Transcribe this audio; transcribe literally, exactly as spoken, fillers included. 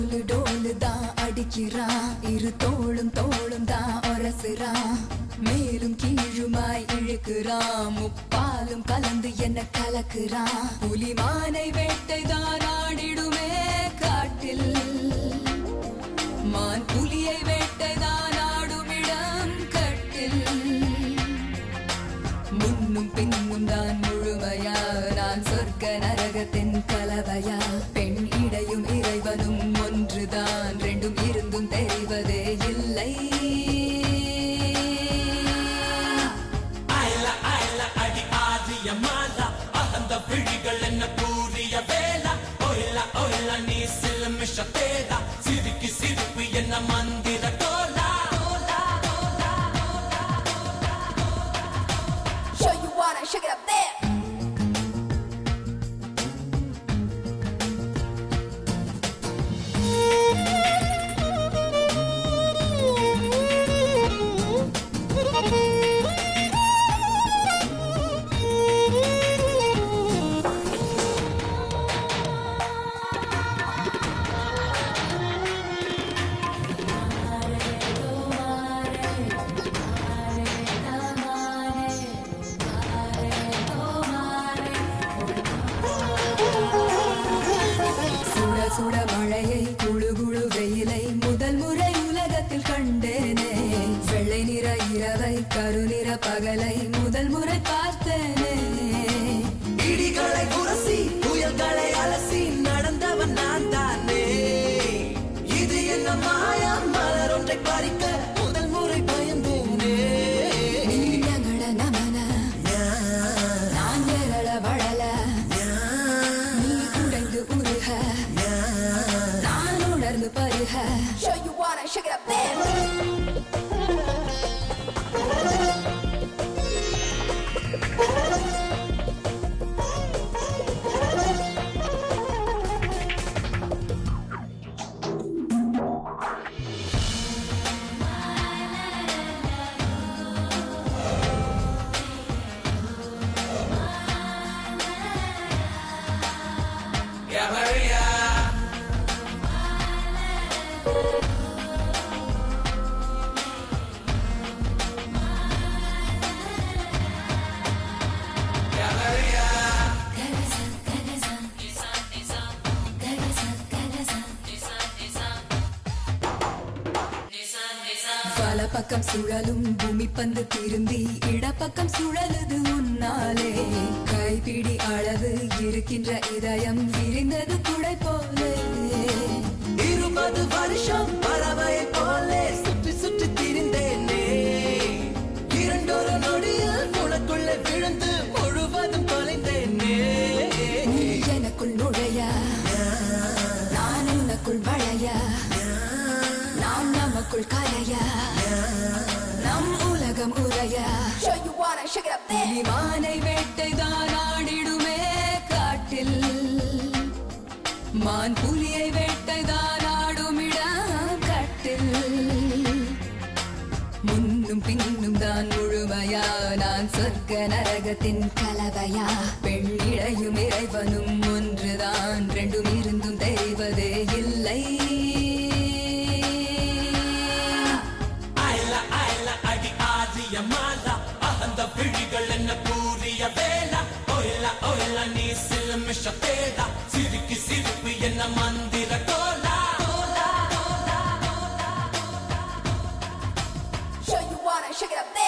டோலு டோலு தான் அடிக்கிறான், இரு தோளும் தோளும் தான் ஒரசுறான், மேலும் கீழுமாய் இழுக்கிறான், முப்பாலும் கலந்து என்ன கலக்குறான். புலிமானை வேட்டை தான் ஆடிடுமே காட்டில், மான் புலியை வேட்டை தான் ஆடுமிடம் கட்டில். முன்னும் பின்னும் தான் முழுமையா, நான் சொர்க்க நரகத்தின் கலவையா. பெண் இடையும் இறைவனும் ஒன்றுதான், ரெண்டும் இருந்தும் தெரிவதே இல்லை. அயல அயல அடி ஆதிய மாலா, அகந்த விழிகள் என்ன கூறிய வேளா. ஒயில ஒயில நீ சிலமிஷ தேடா, சிரிக்கு சிரிப்பு என்ன மந்திர Dola. Show you wanna shake it up there. சுட மழையை குழு குழு வெயிலை முதல் முறை உலகத்தில் கண்டேனே. வெள்ளை நிற இரவை கருநிற பகலை முதல் முறை பார்த்தேனே. இடிகளை உரசி புயல்களை அலசி நடந்தவன் நான் தானே. இது என்ன மாயா, மலர் ஒன்றை பறிக்க முதல் முறை பயந்தேனே. நீங்கள நமன நான் எழல வளல, நீ உடைந்து உருக நான் உணர்ந்து பருக. Show you wanna shake it up there. Yeah, Maria. பல பக்கம் சுழலும் பூமி பந்து திரும்பி இடப்பக்கம் சுழலுது உன்னாலே. கைப்பிடி அளவு இருக்கின்ற இதயம் விரிந்தது குடை போலே. இருபது வருஷம் பறவை போலே சுற்றி சுற்றி திரிந்தேனே. இரண்டொரு நொடியில் உனக்குள்ளே விழுந்து முழுவதும் தொலைந்தேனே. நீ எனக்குள் நுழைய, நான் உனக்குள் வளைய, நாம் நமக்குள் கரைய, நம் உலகம் உரைய. Show you wanna shake it up there. புலிமானை வேட்டை தான் ஆடிடுமே காட்டில், மான் புலியை வேட்டை தான் ஆடுமிடம் கட்டில். முன்னும் பின்னும் தான் முழுமையா, நான் சொர்க்க நரகத்தின் கலவையா. பெண் இடையும் இறைவனும் ஒன்றுதான், ரெண்டும் இருந்தும் தெரிவதே இல்லை. அயல அயல அடி ஆதிய மாலா, அகந்த விழிகள் என்ன கூறிய வேளா. ஒயில ஒயில நீ சிலமிஷ தேடா, சிரிக்கு சிரிப்பு என்ன மந்திர Dola. Show you wanna shake it up there.